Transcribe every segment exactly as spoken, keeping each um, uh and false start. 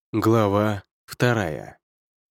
Глава вторая.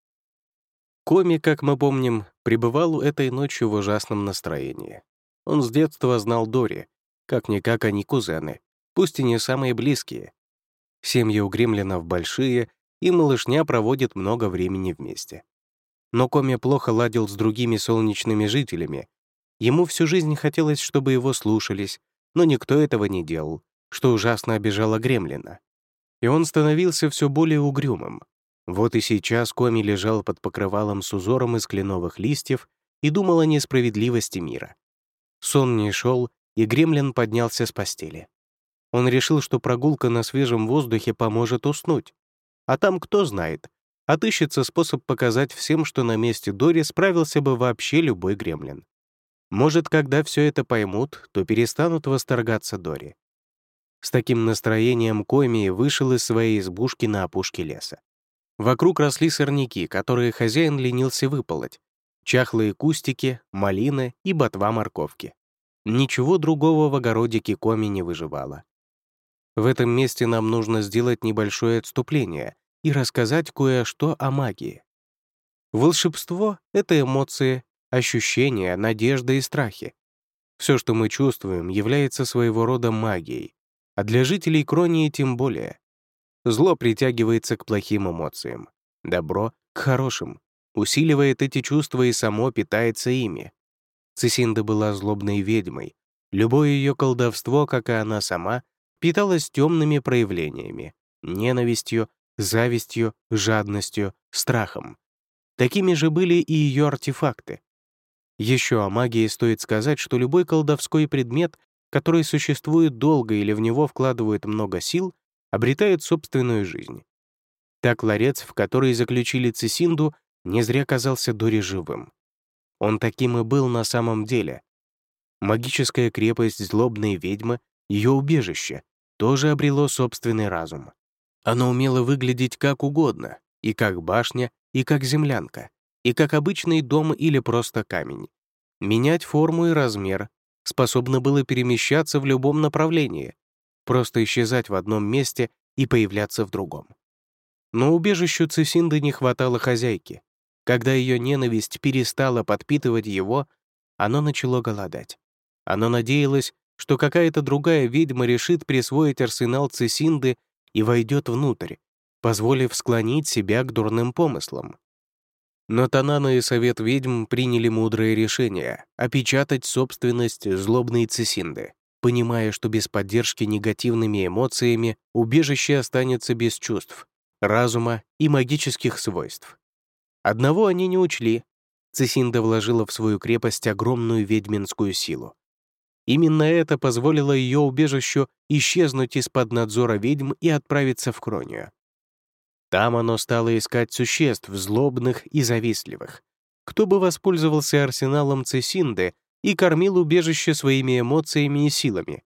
Коми, как мы помним, пребывал этой ночью в ужасном настроении. Он с детства знал Дори, как-никак они кузены, пусть и не самые близкие. Семьи у гремлинов большие, и малышня проводит много времени вместе. Но Коми плохо ладил с другими солнечными жителями. Ему всю жизнь хотелось, чтобы его слушались, но никто этого не делал, что ужасно обижало гремлина. И он становился все более угрюмым. Вот и сейчас Коми лежал под покрывалом с узором из кленовых листьев и думал о несправедливости мира. Сон не шел, и гремлин поднялся с постели. Он решил, что прогулка на свежем воздухе поможет уснуть. А там, кто знает, отыщется способ показать всем, что на месте Дори справился бы вообще любой гремлин. Может, когда все это поймут, то перестанут восторгаться Дори. С таким настроением Коми вышел из своей избушки на опушке леса. Вокруг росли сорняки, которые хозяин ленился выполоть, чахлые кустики, малины и ботва морковки. Ничего другого в огородике Коми не выживало. В этом месте нам нужно сделать небольшое отступление и рассказать кое-что о магии. Волшебство — это эмоции, ощущения, надежда и страхи. Все, что мы чувствуем, является своего рода магией, а для жителей Кронии тем более. Зло притягивается к плохим эмоциям, добро — к хорошим, усиливает эти чувства и само питается ими. Цисинда была злобной ведьмой. Любое ее колдовство, как и она сама, питалось темными проявлениями — ненавистью, завистью, жадностью, страхом. Такими же были и ее артефакты. Еще о магии стоит сказать, что любой колдовской предмет, который существует долго или в него вкладывают много сил, обретает собственную жизнь. Так ларец, в который заключили Цисинду, не зря казался Дори живым. Он таким и был на самом деле. Магическая крепость злобной ведьмы, ее убежище, тоже обрело собственный разум. Оно умело выглядеть как угодно, и как башня, и как землянка, и как обычный дом или просто камень. Менять форму и размер, способно было перемещаться в любом направлении, просто исчезать в одном месте и появляться в другом. Но убежищу Цисинды не хватало хозяйки. Когда ее ненависть перестала подпитывать его, оно начало голодать. Оно надеялось, что какая-то другая ведьма решит присвоить арсенал Цисинды и войдет внутрь, позволив склонить себя к дурным помыслам. Но Танана и Совет ведьм приняли мудрое решение — опечатать собственность злобной Цисинды, понимая, что без поддержки негативными эмоциями убежище останется без чувств, разума и магических свойств. Одного они не учли. Цисинда вложила в свою крепость огромную ведьминскую силу. Именно это позволило ее убежищу исчезнуть из-под надзора ведьм и отправиться в Кронию. Там оно стало искать существ злобных и завистливых, кто бы воспользовался арсеналом Цисинды и кормил убежище своими эмоциями и силами.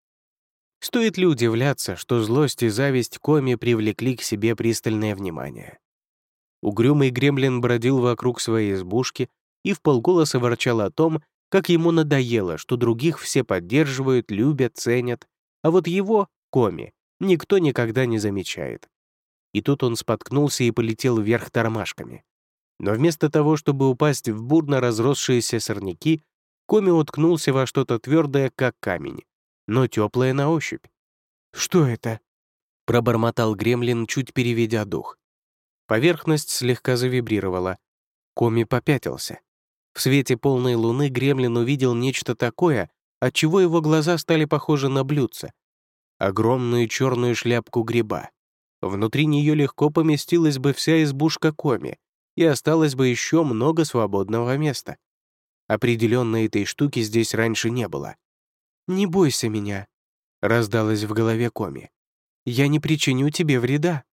Стоит ли удивляться, что злость и зависть Коми привлекли к себе пристальное внимание? Угрюмый гремлин бродил вокруг своей избушки и вполголоса ворчал о том, как ему надоело, что других все поддерживают, любят, ценят, а вот его, Коми, никто никогда не замечает. И тут он споткнулся и полетел вверх тормашками. Но вместо того, чтобы упасть в бурно разросшиеся сорняки, Коми уткнулся во что-то твердое, как камень, но теплое на ощупь. «Что это?» — пробормотал гремлин, чуть переведя дух. Поверхность слегка завибрировала. Коми попятился. В свете полной луны гремлин увидел нечто такое, отчего его глаза стали похожи на блюдца. Огромную черную шляпку гриба. Внутри нее легко поместилась бы вся избушка Коми, и осталось бы еще много свободного места. Определенно этой штуки здесь раньше не было. «Не бойся меня», — раздалось в голове Коми. «Я не причиню тебе вреда.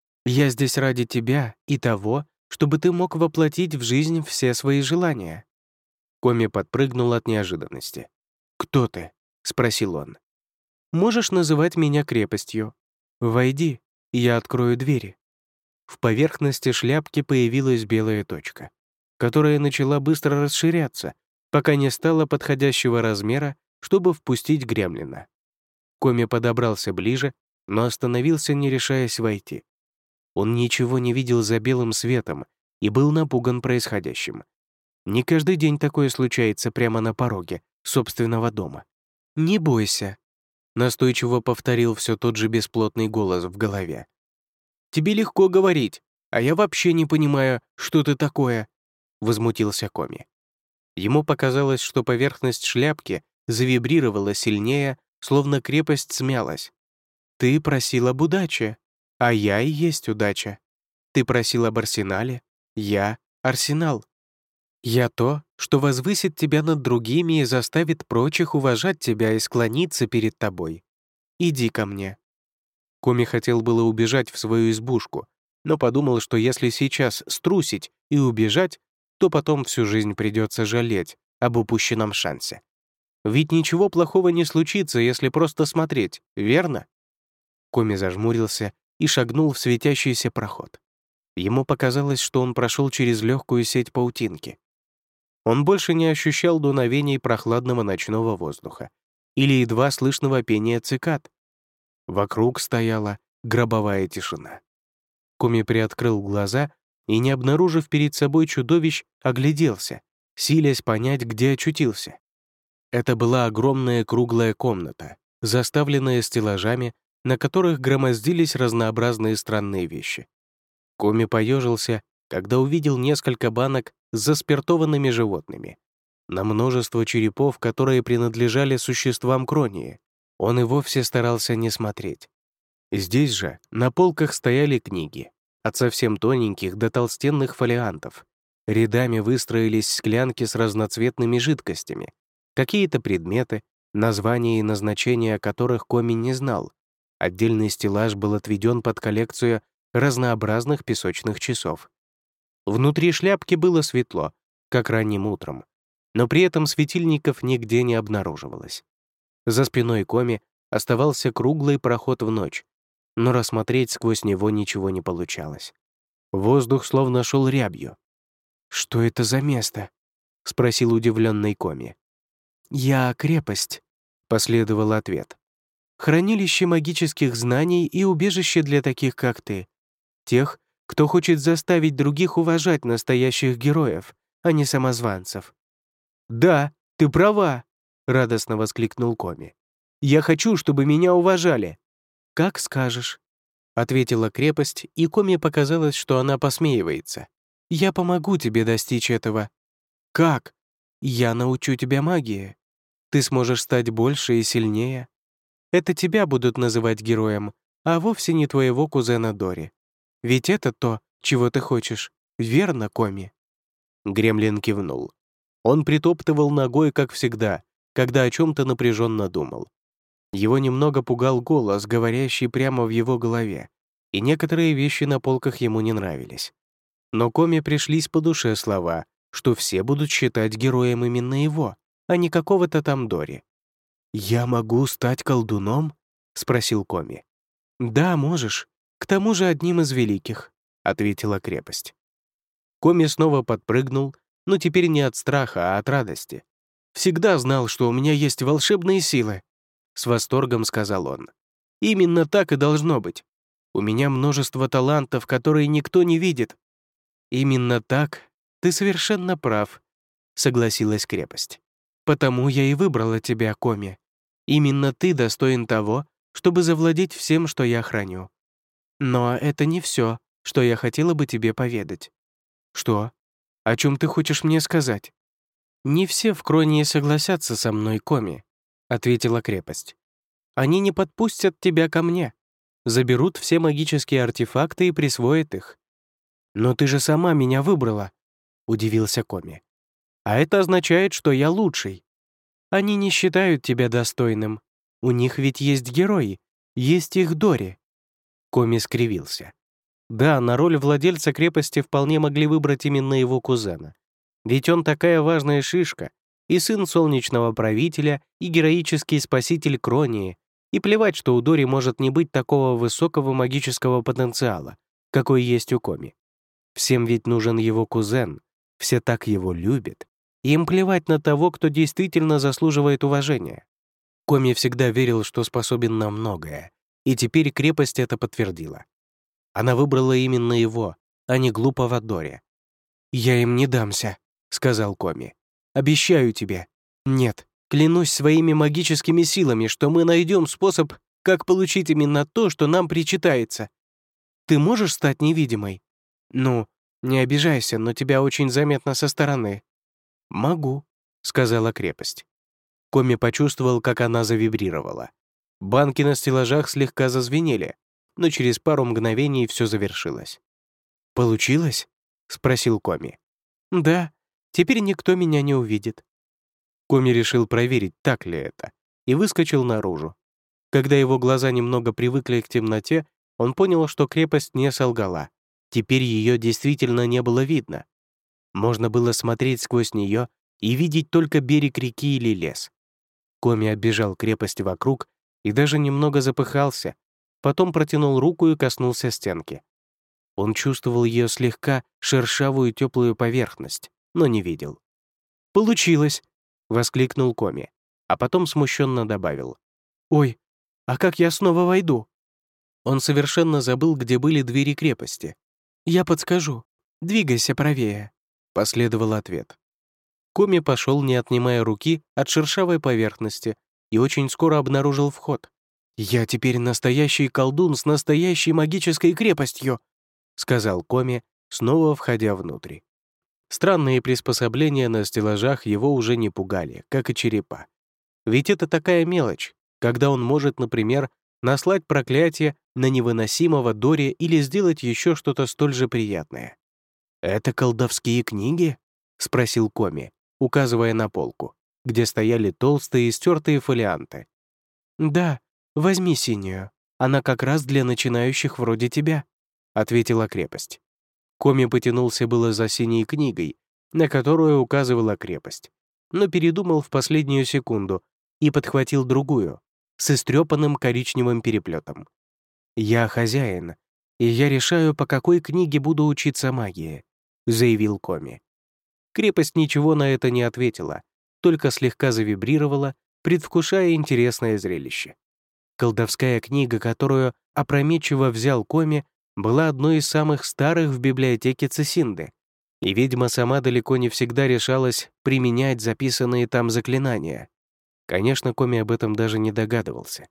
Я здесь ради тебя и того, чтобы ты мог воплотить в жизнь все свои желания». Коми подпрыгнул от неожиданности. «Кто ты?» — спросил он. «Можешь называть меня крепостью. Войди, я открою двери». В поверхности шляпки появилась белая точка, которая начала быстро расширяться, пока не стала подходящего размера, чтобы впустить гремлина. Коми подобрался ближе, но остановился, не решаясь войти. Он ничего не видел за белым светом и был напуган происходящим. Не каждый день такое случается прямо на пороге собственного дома. «Не бойся», — настойчиво повторил все тот же бесплотный голос в голове. «Тебе легко говорить, а я вообще не понимаю, что ты такое», — возмутился Коми. Ему показалось, что поверхность шляпки завибрировала сильнее, словно крепость смялась. «Ты просил об удаче, а я и есть удача. Ты просил об арсенале, я — арсенал. Я то, что возвысит тебя над другими и заставит прочих уважать тебя и склониться перед тобой. Иди ко мне». Коми хотел было убежать в свою избушку, но подумал, что если сейчас струсить и убежать, то потом всю жизнь придется жалеть об упущенном шансе. Ведь ничего плохого не случится, если просто смотреть, верно? Коми зажмурился и шагнул в светящийся проход. Ему показалось, что он прошел через легкую сеть паутинки. Он больше не ощущал дуновений прохладного ночного воздуха или едва слышного пения цикад. Вокруг стояла гробовая тишина. Коми приоткрыл глаза и, не обнаружив перед собой чудовищ, огляделся, силясь понять, где очутился. Это была огромная круглая комната, заставленная стеллажами, на которых громоздились разнообразные странные вещи. Коми поежился, когда увидел несколько банок с заспиртованными животными. На множество черепов, которые принадлежали существам Кронии. Он и вовсе старался не смотреть. Здесь же на полках стояли книги, от совсем тоненьких до толстенных фолиантов. Рядами выстроились склянки с разноцветными жидкостями, какие-то предметы, названия и назначения которых Коми не знал. Отдельный стеллаж был отведен под коллекцию разнообразных песочных часов. Внутри шляпки было светло, как ранним утром, но при этом светильников нигде не обнаруживалось. За спиной Коми оставался круглый проход в ночь, но рассмотреть сквозь него ничего не получалось. Воздух словно шел рябью. «Что это за место?» — спросил удивленный Коми. «Я — крепость», — последовал ответ. «Хранилище магических знаний и убежище для таких, как ты. Тех, кто хочет заставить других уважать настоящих героев, а не самозванцев». «Да, ты права», — радостно воскликнул Коми. «Я хочу, чтобы меня уважали». «Как скажешь», — ответила крепость, и Коми показалось, что она посмеивается. «Я помогу тебе достичь этого». «Как?» «Я научу тебя магии. Ты сможешь стать больше и сильнее. Это тебя будут называть героем, а вовсе не твоего кузена Дори. Ведь это то, чего ты хочешь. Верно, Коми?» Гремлин кивнул. Он притоптывал ногой, как всегда, когда о чем-то напряженно думал. Его немного пугал голос, говорящий прямо в его голове, и некоторые вещи на полках ему не нравились. Но Коми пришлись по душе слова, что все будут считать героем именно его, а не какого-то там Дори. «Я могу стать колдуном?» — спросил Коми. «Да, можешь. К тому же одним из великих», — ответила крепость. Коми снова подпрыгнул, но теперь не от страха, а от радости. «Всегда знал, что у меня есть волшебные силы», — с восторгом сказал он. «Именно так и должно быть. У меня множество талантов, которые никто не видит». «Именно так. Ты совершенно прав», — согласилась крепость. «Потому я и выбрала тебя, Коми. Именно ты достоин того, чтобы завладеть всем, что я храню. Но это не все, что я хотела бы тебе поведать». «Что? О чем ты хочешь мне сказать?» «Не все в Кронии согласятся со мной, Коми», — ответила крепость. «Они не подпустят тебя ко мне, заберут все магические артефакты и присвоят их». «Но ты же сама меня выбрала», — удивился Коми. «А это означает, что я лучший. Они не считают тебя достойным. У них ведь есть герои, есть их Дори». Коми скривился. Да, на роль владельца крепости вполне могли выбрать именно его кузена. Ведь он такая важная шишка, и сын солнечного правителя, и героический спаситель Кронии, и плевать, что у Дори может не быть такого высокого магического потенциала, какой есть у Коми. Всем ведь нужен его кузен, все так его любят, и им плевать на того, кто действительно заслуживает уважения. Коми всегда верил, что способен на многое, и теперь крепость это подтвердила. Она выбрала именно его, а не глупого Дори. «Я им не дамся», — сказал Коми. «Обещаю тебе. Нет, клянусь своими магическими силами, что мы найдем способ, как получить именно то, что нам причитается. Ты можешь стать невидимой? Ну, не обижайся, но тебя очень заметно со стороны». «Могу», — сказала крепость. Коми почувствовал, как она завибрировала. Банки на стеллажах слегка зазвенели, но через пару мгновений все завершилось. «Получилось?» — спросил Коми. «Да, теперь никто меня не увидит». Коми решил проверить, так ли это, и выскочил наружу. Когда его глаза немного привыкли к темноте, он понял, что крепость не солгала. Теперь ее действительно не было видно. Можно было смотреть сквозь нее и видеть только берег реки или лес. Коми оббежал крепость вокруг и даже немного запыхался, потом протянул руку и коснулся стенки. Он чувствовал ее слегка шершавую теплую поверхность, но не видел. «Получилось!» — воскликнул Коми, а потом смущенно добавил. «Ой, а как я снова войду?» Он совершенно забыл, где были двери крепости. «Я подскажу. Двигайся правее», — последовал ответ. Коми пошел, не отнимая руки от шершавой поверхности, и очень скоро обнаружил вход. «Я теперь настоящий колдун с настоящей магической крепостью», — сказал Коми, снова входя внутрь. Странные приспособления на стеллажах его уже не пугали, как и черепа. Ведь это такая мелочь, когда он может, например, наслать проклятие на невыносимого Дори или сделать еще что-то столь же приятное. «Это колдовские книги?» — спросил Коми, указывая на полку, где стояли толстые и стертые фолианты. «Да, возьми синюю. Она как раз для начинающих вроде тебя», — ответила крепость. Коми потянулся было за синей книгой, на которую указывала крепость, но передумал в последнюю секунду и подхватил другую, с истрепанным коричневым переплетом. «Я хозяин, и я решаю, по какой книге буду учиться магии», — заявил Коми. Крепость ничего на это не ответила, только слегка завибрировала, предвкушая интересное зрелище. Колдовская книга, которую опрометчиво взял Коми, была одной из самых старых в библиотеке Цесинды, и ведьма сама далеко не всегда решалась применять записанные там заклинания. Конечно, Коми об этом даже не догадывался.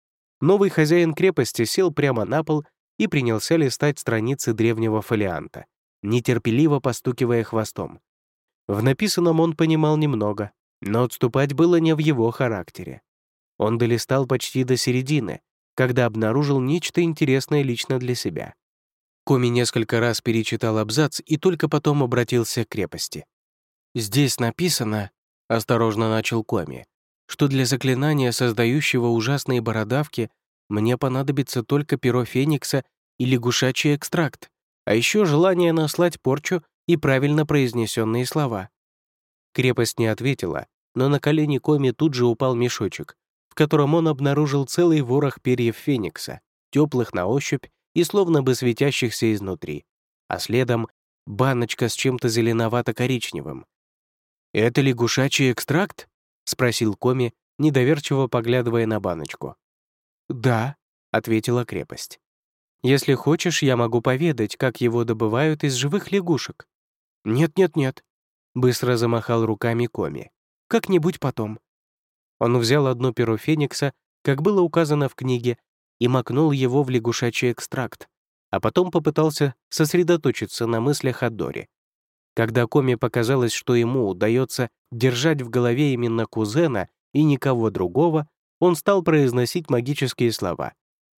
Новый хозяин крепости сел прямо на пол и принялся листать страницы древнего фолианта, нетерпеливо постукивая хвостом. В написанном он понимал немного, но отступать было не в его характере. Он долистал почти до середины, когда обнаружил нечто интересное лично для себя. Коми несколько раз перечитал абзац и только потом обратился к крепости. «Здесь написано», — осторожно начал Коми, «что для заклинания, создающего ужасные бородавки, мне понадобится только перо феникса и лягушачий экстракт, а еще желание наслать порчу и правильно произнесенные слова». Крепость не ответила, но на колени Коми тут же упал мешочек, в котором он обнаружил целый ворох перьев феникса, теплых на ощупь и словно бы светящихся изнутри, а следом баночка с чем-то зеленовато-коричневым. «Это лягушачий экстракт?» — спросил Коми, недоверчиво поглядывая на баночку. «Да», — ответила крепость. «Если хочешь, я могу поведать, как его добывают из живых лягушек». «Нет-нет-нет», — быстро замахал руками Коми. «Как-нибудь потом». Он взял одно перо феникса, как было указано в книге, и макнул его в лягушачий экстракт, а потом попытался сосредоточиться на мыслях о Доре. Когда Коми показалось, что ему удается держать в голове именно кузена и никого другого, он стал произносить магические слова.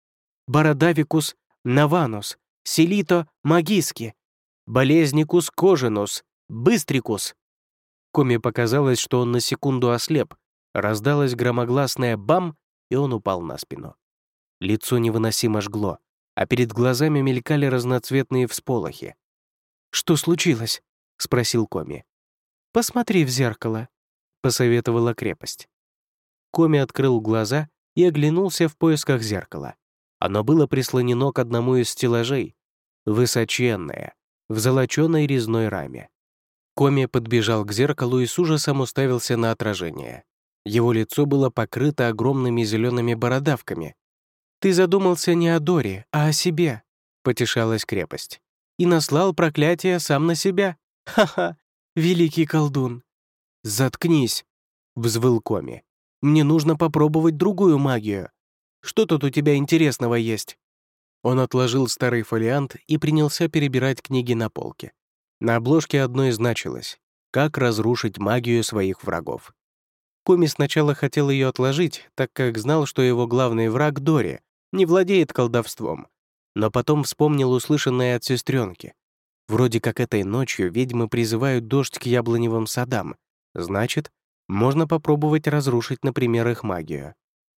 «Бородавикус наванус, селито магиски, болезникус кожинус, быстрикус». Коми показалось, что он на секунду ослеп, раздалось громогласное «бам», и он упал на спину. Лицо невыносимо жгло, а перед глазами мелькали разноцветные всполохи. «Что случилось?» — спросил Коми. «Посмотри в зеркало», — посоветовала крепость. Коми открыл глаза и оглянулся в поисках зеркала. Оно было прислонено к одному из стеллажей, высоченное, в золоченой резной раме. Коми подбежал к зеркалу и с ужасом уставился на отражение. Его лицо было покрыто огромными зелеными бородавками. «Ты задумался не о Доре, а о себе», — потешалась крепость. «И наслал проклятие сам на себя. Ха-ха, великий колдун!» «Заткнись!» — взвыл Коми. «Мне нужно попробовать другую магию. Что тут у тебя интересного есть?» Он отложил старый фолиант и принялся перебирать книги на полке. На обложке одной значилось «Как разрушить магию своих врагов». Коми сначала хотел ее отложить, так как знал, что его главный враг Дори не владеет колдовством, но потом вспомнил услышанное от сестренки. Вроде как этой ночью ведьмы призывают дождь к яблоневым садам, значит, можно попробовать разрушить, например, их магию.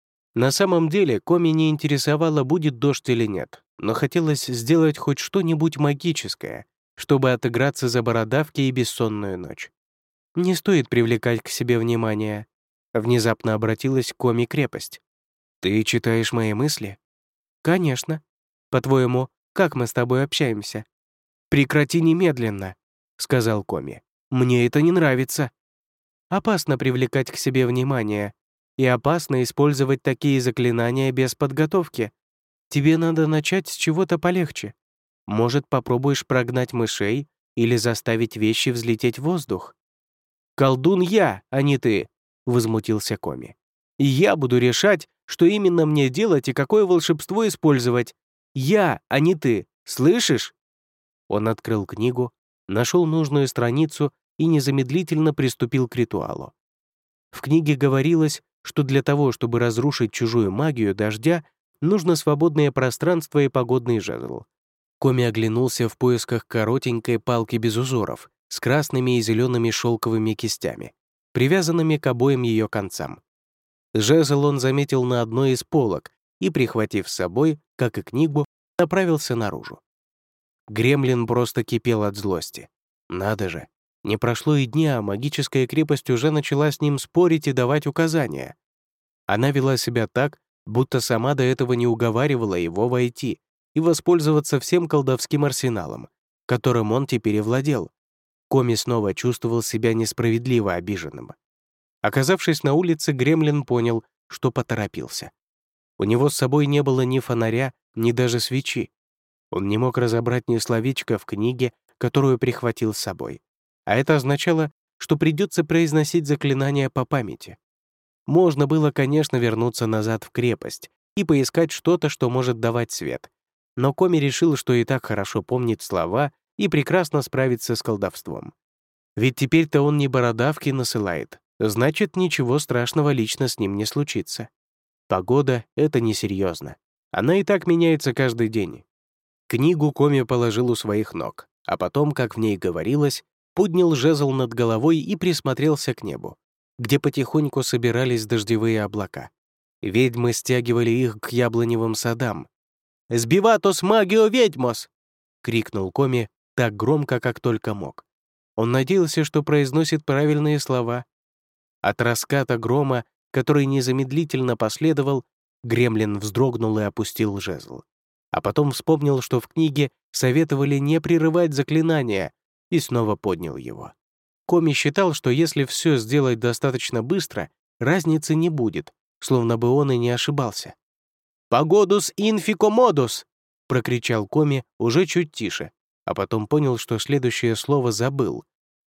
На самом деле Коми не интересовало, будет дождь или нет, но хотелось сделать хоть что-нибудь магическое, чтобы отыграться за бородавки и бессонную ночь. «Не стоит привлекать к себе внимание», — внезапно обратилась к Коми крепость. «Ты читаешь мои мысли?» «Конечно. По-твоему, как мы с тобой общаемся?» «Прекрати немедленно», — сказал Коми. «Мне это не нравится». «Опасно привлекать к себе внимание, и опасно использовать такие заклинания без подготовки. Тебе надо начать с чего-то полегче. Может, попробуешь прогнать мышей или заставить вещи взлететь в воздух?» «Колдун я, а не ты», — возмутился Коми. «И я буду решать, что именно мне делать и какое волшебство использовать. Я, а не ты, слышишь?» Он открыл книгу, нашел нужную страницу и незамедлительно приступил к ритуалу. В книге говорилось, что для того, чтобы разрушить чужую магию дождя, нужно свободное пространство и погодный жезл. Коми оглянулся в поисках коротенькой палки без узоров с красными и зелеными шелковыми кистями, привязанными к обоим ее концам. Жезл он заметил на одной из полок и, прихватив с собой, как и книгу, направился наружу. Гремлин просто кипел от злости. Надо же, не прошло и дня, а магическая крепость уже начала с ним спорить и давать указания. Она вела себя так, будто сама до этого не уговаривала его войти и воспользоваться всем колдовским арсеналом, которым он теперь и владел. Коми снова чувствовал себя несправедливо обиженным. Оказавшись на улице, Гремлин понял, что поторопился. У него с собой не было ни фонаря, ни даже свечи. Он не мог разобрать ни словечка в книге, которую прихватил с собой. А это означало, что придется произносить заклинания по памяти. Можно было, конечно, вернуться назад в крепость и поискать что-то, что может давать свет. Но Коми решил, что и так хорошо помнит слова и прекрасно справится с колдовством. Ведь теперь-то он не бородавки насылает, значит, ничего страшного лично с ним не случится. Погода — это несерьезно. Она и так меняется каждый день. Книгу Коми положил у своих ног, а потом, как в ней говорилось, поднял жезл над головой и присмотрелся к небу, где потихоньку собирались дождевые облака. Ведьмы стягивали их к яблоневым садам. «Сбиватос магио ведьмос!» — крикнул Коми так громко, как только мог. Он надеялся, что произносит правильные слова. От раската грома, который незамедлительно последовал, Гремлин вздрогнул и опустил жезл. А потом вспомнил, что в книге советовали не прерывать заклинания, и снова поднял его. Коми считал, что если все сделать достаточно быстро, разницы не будет, словно бы он и не ошибался. «Погодус инфико модус!» — прокричал Коми уже чуть тише, а потом понял, что следующее слово забыл.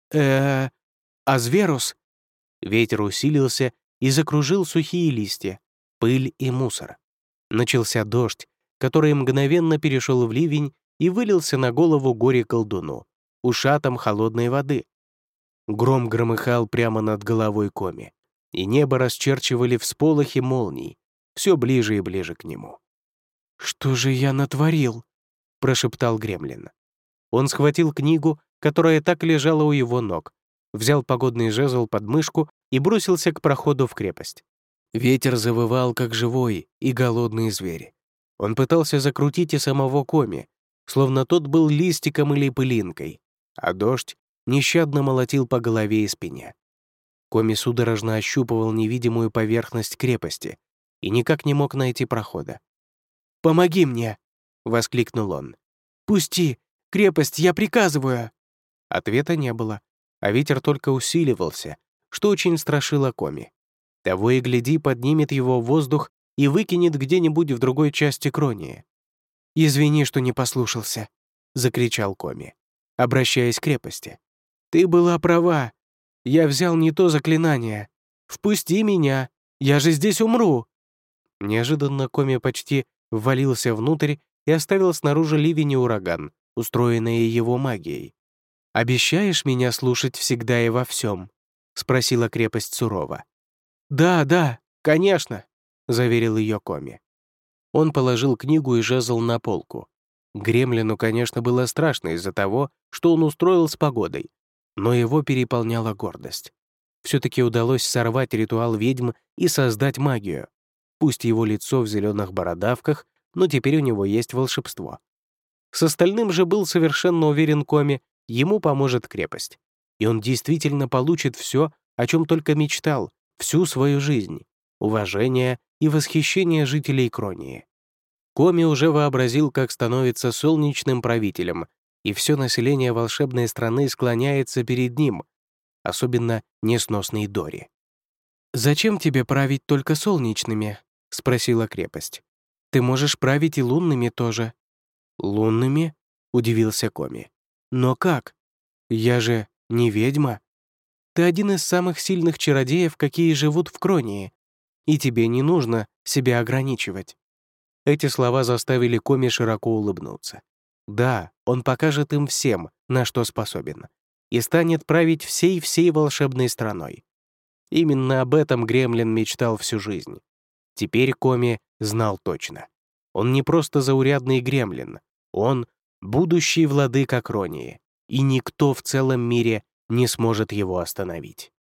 э «Азверус?» Ветер усилился и закружил сухие листья, пыль и мусор. Начался дождь, который мгновенно перешел в ливень и вылился на голову горе-колдуну, ушатом холодной воды. Гром громыхал прямо над головой Коми, и небо расчерчивали всполохи молний, все ближе и ближе к нему. «Что же я натворил?» — прошептал Гремлин. Он схватил книгу, которая так лежала у его ног, взял погодный жезл под мышку и бросился к проходу в крепость. Ветер завывал, как живой и голодный зверь. Он пытался закрутить и самого Коми, словно тот был листиком или пылинкой, а дождь нещадно молотил по голове и спине. Коми судорожно ощупывал невидимую поверхность крепости и никак не мог найти прохода. «Помоги мне!» — воскликнул он. «Пусти! Крепость, я приказываю!» Ответа не было, а ветер только усиливался, что очень страшило Коми. Того и гляди, поднимет его в воздух и выкинет где-нибудь в другой части Кронии. «Извини, что не послушался», — закричал Коми, обращаясь к крепости. «Ты была права. Я взял не то заклинание. Впусти меня, я же здесь умру!» Неожиданно Коми почти ввалился внутрь и оставил снаружи ливень и ураган, устроенные его магией. «Обещаешь меня слушать всегда и во всем?» — спросила крепость сурово. «Да, да, конечно», — заверил ее Коми. Он положил книгу и жезл на полку. Гремлину, конечно, было страшно из-за того, что он устроил с погодой, но его переполняла гордость. Все-таки удалось сорвать ритуал ведьм и создать магию. Пусть его лицо в зеленых бородавках, но теперь у него есть волшебство. С остальным же был совершенно уверен Коми, ему поможет крепость. И он действительно получит все, о чем только мечтал, всю свою жизнь — уважение и восхищение жителей Кронии. Коми уже вообразил, как становится солнечным правителем, и все население волшебной страны склоняется перед ним, особенно несносный Дори. «Зачем тебе править только солнечными?» — спросила крепость. «Ты можешь править и лунными тоже». «Лунными?» — удивился Коми. «Но как? Я же не ведьма. Ты один из самых сильных чародеев, какие живут в Кронии, и тебе не нужно себя ограничивать». Эти слова заставили Коми широко улыбнуться. Да, он покажет им всем, на что способен, и станет править всей-всей волшебной страной. Именно об этом Гремлин мечтал всю жизнь. Теперь Коми знал точно. Он не просто заурядный Гремлин, он — будущий владыка Кронии, и никто в целом мире не сможет его остановить.